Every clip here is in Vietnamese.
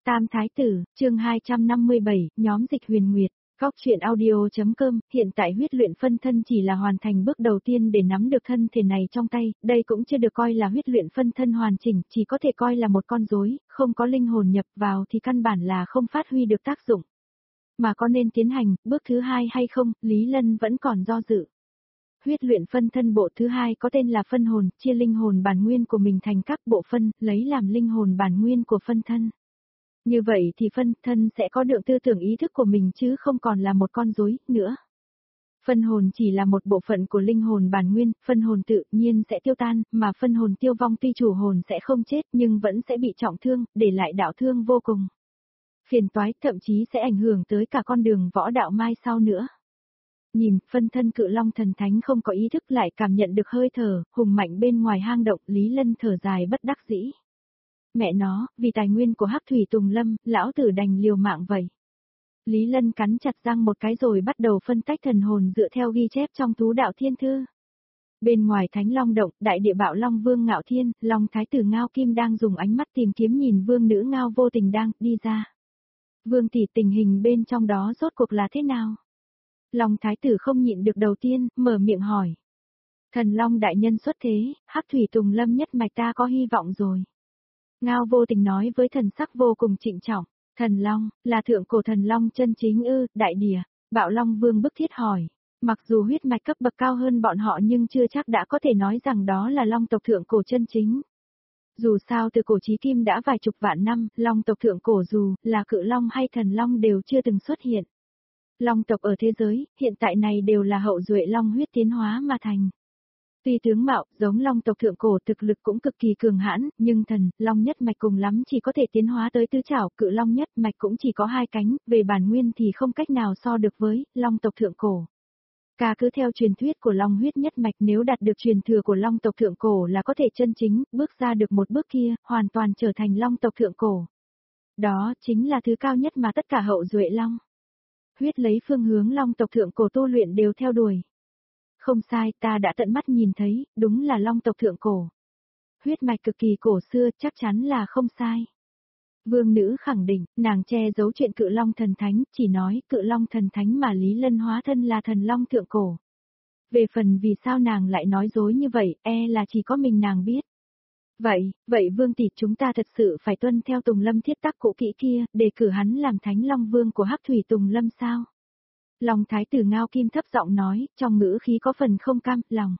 Tam Thái Tử, chương 257, nhóm dịch huyền nguyệt, góc truyện audio.com, hiện tại huyết luyện phân thân chỉ là hoàn thành bước đầu tiên để nắm được thân thể này trong tay, đây cũng chưa được coi là huyết luyện phân thân hoàn chỉnh, chỉ có thể coi là một con rối, không có linh hồn nhập vào thì căn bản là không phát huy được tác dụng. Mà có nên tiến hành, bước thứ hai hay không, Lý Lân vẫn còn do dự. Huyết luyện phân thân bộ thứ hai có tên là phân hồn, chia linh hồn bản nguyên của mình thành các bộ phân, lấy làm linh hồn bản nguyên của phân thân. Như vậy thì phân thân sẽ có được tư tưởng ý thức của mình chứ không còn là một con rối nữa. Phân hồn chỉ là một bộ phận của linh hồn bản nguyên, phân hồn tự nhiên sẽ tiêu tan, mà phân hồn tiêu vong tuy chủ hồn sẽ không chết nhưng vẫn sẽ bị trọng thương, để lại đạo thương vô cùng. Phiền toái, thậm chí sẽ ảnh hưởng tới cả con đường võ đạo mai sau nữa. Nhìn, phân thân cự long thần thánh không có ý thức lại cảm nhận được hơi thở, hùng mạnh bên ngoài hang động, Lý Lân thở dài bất đắc dĩ. Mẹ nó, vì tài nguyên của Hắc Thủy Tùng Lâm, lão tử đành liều mạng vậy. Lý Lân cắn chặt răng một cái rồi bắt đầu phân tách thần hồn dựa theo ghi chép trong Tú Đạo Thiên Thư. Bên ngoài Thánh Long Động, đại địa bạo Long Vương Ngạo Thiên, Long Thái tử Ngao Kim đang dùng ánh mắt tìm kiếm nhìn vương nữ Ngao Vô Tình đang đi ra. Vương tỷ, tình hình bên trong đó rốt cuộc là thế nào? Long Thái tử không nhịn được đầu tiên, mở miệng hỏi. Thần Long đại nhân xuất thế, Hắc Thủy Tùng Lâm nhất mạch ta có hy vọng rồi. Ngao Vô Tình nói với thần sắc vô cùng trịnh trọng. Thần Long, là thượng cổ thần Long chân chính ư, đại địa, bạo Long Vương bức thiết hỏi. Mặc dù huyết mạch cấp bậc cao hơn bọn họ nhưng chưa chắc đã có thể nói rằng đó là Long tộc thượng cổ chân chính. Dù sao từ cổ chí kim đã vài chục vạn năm, Long tộc thượng cổ dù là cự Long hay thần Long đều chưa từng xuất hiện. Long tộc ở thế giới, hiện tại này đều là hậu duệ Long huyết tiến hóa mà thành. Tuy tướng mạo, giống Long tộc thượng cổ thực lực cũng cực kỳ cường hãn, nhưng thần, Long nhất mạch cùng lắm chỉ có thể tiến hóa tới tứ trảo, cự Long nhất mạch cũng chỉ có hai cánh, về bản nguyên thì không cách nào so được với Long tộc thượng cổ. Cả cứ theo truyền thuyết của Long huyết nhất mạch nếu đạt được truyền thừa của Long tộc thượng cổ là có thể chân chính, bước ra được một bước kia, hoàn toàn trở thành Long tộc thượng cổ. Đó chính là thứ cao nhất mà tất cả hậu duệ Long huyết lấy phương hướng Long tộc thượng cổ tu luyện đều theo đuổi. Không sai, ta đã tận mắt nhìn thấy, đúng là Long tộc thượng cổ. Huyết mạch cực kỳ cổ xưa, chắc chắn là không sai. Vương nữ khẳng định, nàng che giấu chuyện cự Long thần thánh, chỉ nói cự Long thần thánh mà Lý Lân hóa thân là thần Long thượng cổ. Về phần vì sao nàng lại nói dối như vậy, là chỉ có mình nàng biết. Vậy Vương tỷ, chúng ta thật sự phải tuân theo Tùng Lâm thiết tắc cũ kỹ kia, để cử hắn làm Thánh Long Vương của Hắc Thủy Tùng Lâm sao? Long Thái tử Ngao Kim thấp giọng nói, trong ngữ khí có phần không cam lòng.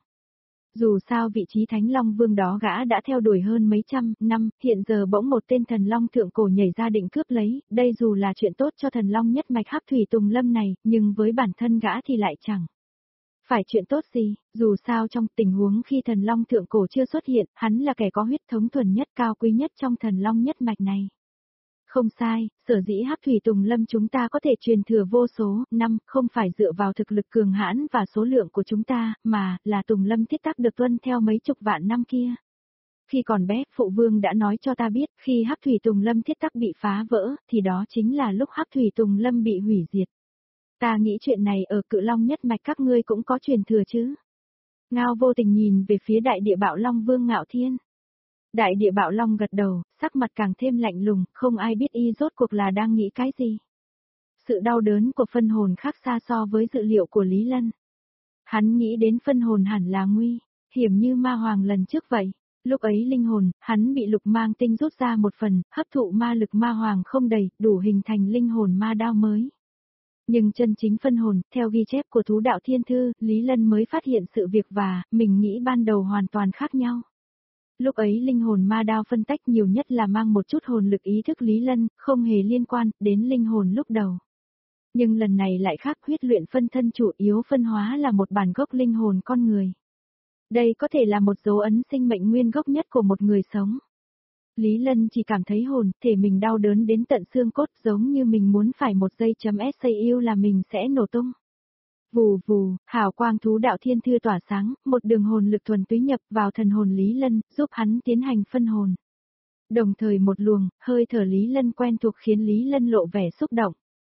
Dù sao vị trí Thánh Long Vương đó gã đã theo đuổi hơn mấy trăm năm, hiện giờ bỗng một tên thần Long thượng cổ nhảy ra định cướp lấy, đây dù là chuyện tốt cho thần Long nhất mạch Hắc Thủy Tùng Lâm này, nhưng với bản thân gã thì lại chẳng phải chuyện tốt gì, dù sao trong tình huống khi thần Long thượng cổ chưa xuất hiện, hắn là kẻ có huyết thống thuần nhất cao quý nhất trong thần Long nhất mạch này. Không sai, sở dĩ Hắc Thủy Tùng Lâm chúng ta có thể truyền thừa vô số năm, không phải dựa vào thực lực cường hãn và số lượng của chúng ta, mà là Tùng Lâm thiết tắc được tuân theo mấy chục vạn năm kia. Khi còn bé, phụ vương đã nói cho ta biết, khi Hắc Thủy Tùng Lâm thiết tắc bị phá vỡ, thì đó chính là lúc Hắc Thủy Tùng Lâm bị hủy diệt. Ta nghĩ chuyện này ở cự Long nhất mạch các ngươi cũng có truyền thừa chứ. Ngao Vô Tình nhìn về phía đại địa bạo Long Vương Ngạo Thiên. Đại địa bạo Long gật đầu, sắc mặt càng thêm lạnh lùng, không ai biết y rốt cuộc là đang nghĩ cái gì. Sự đau đớn của phân hồn khác xa so với dự liệu của Lý Lân. Hắn nghĩ đến phân hồn hẳn là nguy hiểm như ma hoàng lần trước vậy. Lúc ấy linh hồn, hắn bị lục mang tinh rút ra một phần, hấp thụ ma lực ma hoàng không đầy, đủ hình thành linh hồn ma đao mới. Nhưng chân chính phân hồn, theo ghi chép của Tú Đạo Thiên Thư, Lý Lân mới phát hiện sự việc và mình nghĩ ban đầu hoàn toàn khác nhau. Lúc ấy linh hồn ma đao phân tách nhiều nhất là mang một chút hồn lực ý thức Lý Lân, không hề liên quan đến linh hồn lúc đầu. Nhưng lần này lại khác, huyết luyện phân thân chủ yếu phân hóa là một bản gốc linh hồn con người. Đây có thể là một dấu ấn sinh mệnh nguyên gốc nhất của một người sống. Lý Lân chỉ cảm thấy hồn, thể mình đau đớn đến tận xương cốt giống như mình muốn phải một giây chấm SAU là mình sẽ nổ tung. Vù vù, hào quang Thú Đạo Thiên Thư tỏa sáng, một đường hồn lực thuần túy nhập vào thần hồn Lý Lân, giúp hắn tiến hành phân hồn. Đồng thời một luồng, hơi thở Lý Lân quen thuộc khiến Lý Lân lộ vẻ xúc động.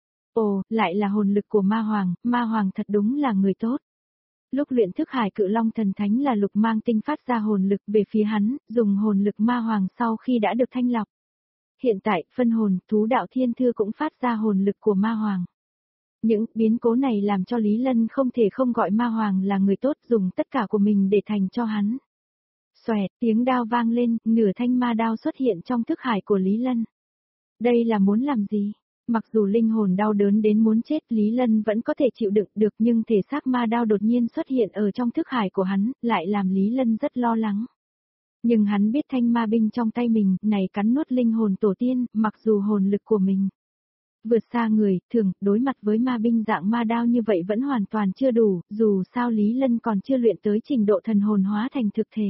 Ồ, lại là hồn lực của ma hoàng thật đúng là người tốt. Lúc luyện thức hải cự Long thần thánh là lục mang tinh phát ra hồn lực về phía hắn, dùng hồn lực ma hoàng sau khi đã được thanh lọc. hiện tại, phân hồn, thú đạo thiên thư cũng phát ra hồn lực của ma hoàng. Những biến cố này làm cho Lý Lân không thể không gọi ma hoàng là người tốt, dùng tất cả của mình để thành cho hắn. Xoẹt, tiếng đao vang lên, nửa thanh ma đao xuất hiện trong thức hải của Lý Lân. Đây là muốn làm gì? Mặc dù linh hồn đau đớn đến muốn chết, Lý Lân vẫn có thể chịu đựng được, nhưng thể xác ma đao đột nhiên xuất hiện ở trong thức hải của hắn, lại làm Lý Lân rất lo lắng. Nhưng hắn biết thanh ma binh trong tay mình, này cắn nuốt linh hồn tổ tiên, mặc dù hồn lực của mình vượt xa người, thường, đối mặt với ma binh dạng ma đao như vậy vẫn hoàn toàn chưa đủ, dù sao Lý Lân còn chưa luyện tới trình độ thần hồn hóa thành thực thể.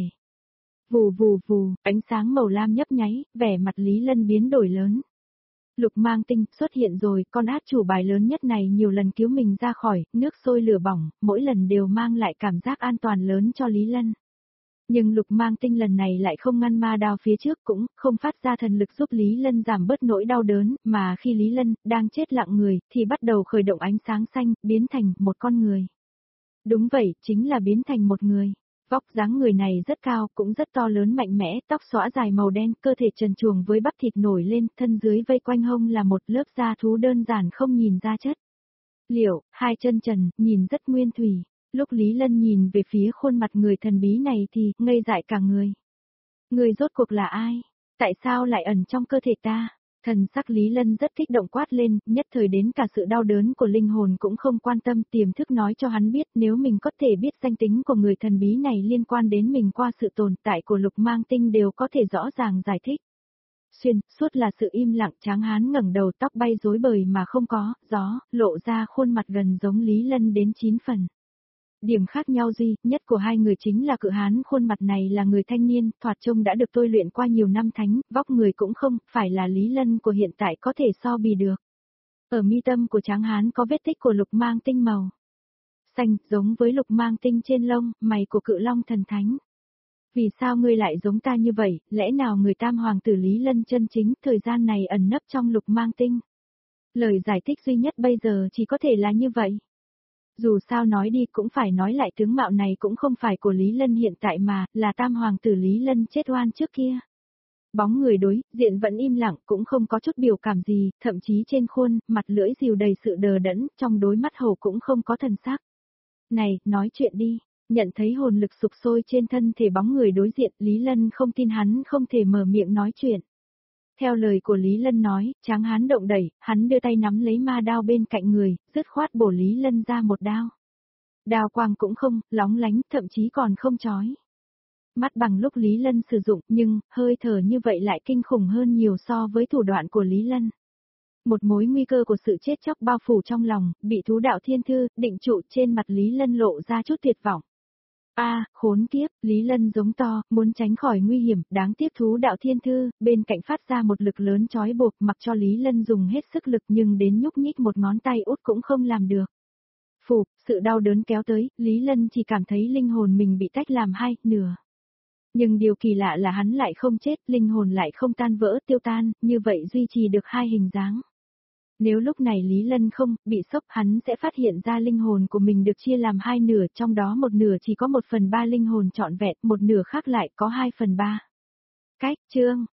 Vù vù vù, ánh sáng màu lam nhấp nháy, vẻ mặt Lý Lân biến đổi lớn. Lục mang tinh xuất hiện rồi, con át chủ bài lớn nhất này nhiều lần cứu mình ra khỏi, nước sôi lửa bỏng, mỗi lần đều mang lại cảm giác an toàn lớn cho Lý Lân. Nhưng lục mang tinh lần này lại không ngăn ma đao phía trước, cũng không phát ra thần lực giúp Lý Lân giảm bớt nỗi đau đớn, mà khi Lý Lân đang chết lặng người, thì bắt đầu khởi động ánh sáng xanh, biến thành một con người. Đúng vậy, chính là biến thành một người. Vóc dáng người này rất cao, cũng rất to lớn mạnh mẽ, tóc xõa dài màu đen, cơ thể trần truồng với bắp thịt nổi lên, thân dưới vây quanh hông là một lớp da thú đơn giản không nhìn ra chất liệu, hai chân trần, nhìn rất nguyên thủy. Lúc Lý Lân nhìn về phía khuôn mặt người thần bí này thì ngây dại cả người. Người rốt cuộc là ai? Tại sao lại ẩn trong cơ thể ta? Thần sắc Lý Lân rất kích động quát lên, nhất thời đến cả sự đau đớn của linh hồn cũng không quan tâm, tiềm thức nói cho hắn biết nếu mình có thể biết danh tính của người thần bí này liên quan đến mình qua sự tồn tại của lục mang tinh đều có thể rõ ràng giải thích. Xuyên, suốt là sự im lặng, Tráng Hán ngẩng đầu, tóc bay rối bời mà không có gió, lộ ra khuôn mặt gần giống Lý Lân đến 9 phần. Điểm khác nhau duy nhất của hai người chính là Cự Hán khuôn mặt này là người thanh niên, thoạt trông đã được tôi luyện qua nhiều năm thánh, vóc người cũng không phải là Lý Lân của hiện tại có thể so bì được. Ở mi tâm của Tráng Hán có vết tích của lục mang tinh màu xanh, giống với lục mang tinh trên lông, mày của Cự Long thần thánh. Vì sao ngươi lại giống ta như vậy, lẽ nào người tam hoàng tử Lý Lân chân chính, thời gian này ẩn nấp trong lục mang tinh? Lời giải thích duy nhất bây giờ chỉ có thể là như vậy. Dù sao nói đi cũng phải nói lại, tướng mạo này cũng không phải của Lý Lân hiện tại mà, là tam hoàng tử Lý Lân chết oan trước kia. Bóng người đối diện vẫn im lặng, cũng không có chút biểu cảm gì, thậm chí trên khuôn, mặt lưỡi dìu đầy sự đờ đẫn, trong đôi mắt hầu cũng không có thần sắc. Này, nói chuyện đi. Nhận thấy hồn lực sục sôi trên thân thể bóng người đối diện, Lý Lân không tin hắn không thể mở miệng nói chuyện. Theo lời của Lý Lân nói, Tráng Hán động đẩy, hắn đưa tay nắm lấy ma đao bên cạnh người, dứt khoát bổ Lý Lân ra một đao. Đao quang cũng không, lóng lánh, thậm chí còn không chói mắt bằng lúc Lý Lân sử dụng, nhưng, hơi thở như vậy lại kinh khủng hơn nhiều so với thủ đoạn của Lý Lân. Một mối nguy cơ của sự chết chóc bao phủ trong lòng, bị thú đạo thiên thư, định trụ trên mặt Lý Lân lộ ra chút tuyệt vọng. Khốn kiếp, Lý Lân giống to, muốn tránh khỏi nguy hiểm, đáng tiếc thú đạo thiên thư, bên cạnh phát ra một lực lớn trói buộc, mặc cho Lý Lân dùng hết sức lực nhưng đến nhúc nhích một ngón tay út cũng không làm được. Phù, sự đau đớn kéo tới, Lý Lân chỉ cảm thấy linh hồn mình bị tách làm hai nửa. Nhưng điều kỳ lạ là hắn lại không chết, linh hồn lại không tan vỡ tiêu tan, như vậy duy trì được hai hình dáng. Nếu lúc này Lý Lân không bị sốc, hắn sẽ phát hiện ra linh hồn của mình được chia làm hai nửa, trong đó một nửa chỉ có 1/3 linh hồn trọn vẹn, một nửa khác lại có 2/3. Cách chương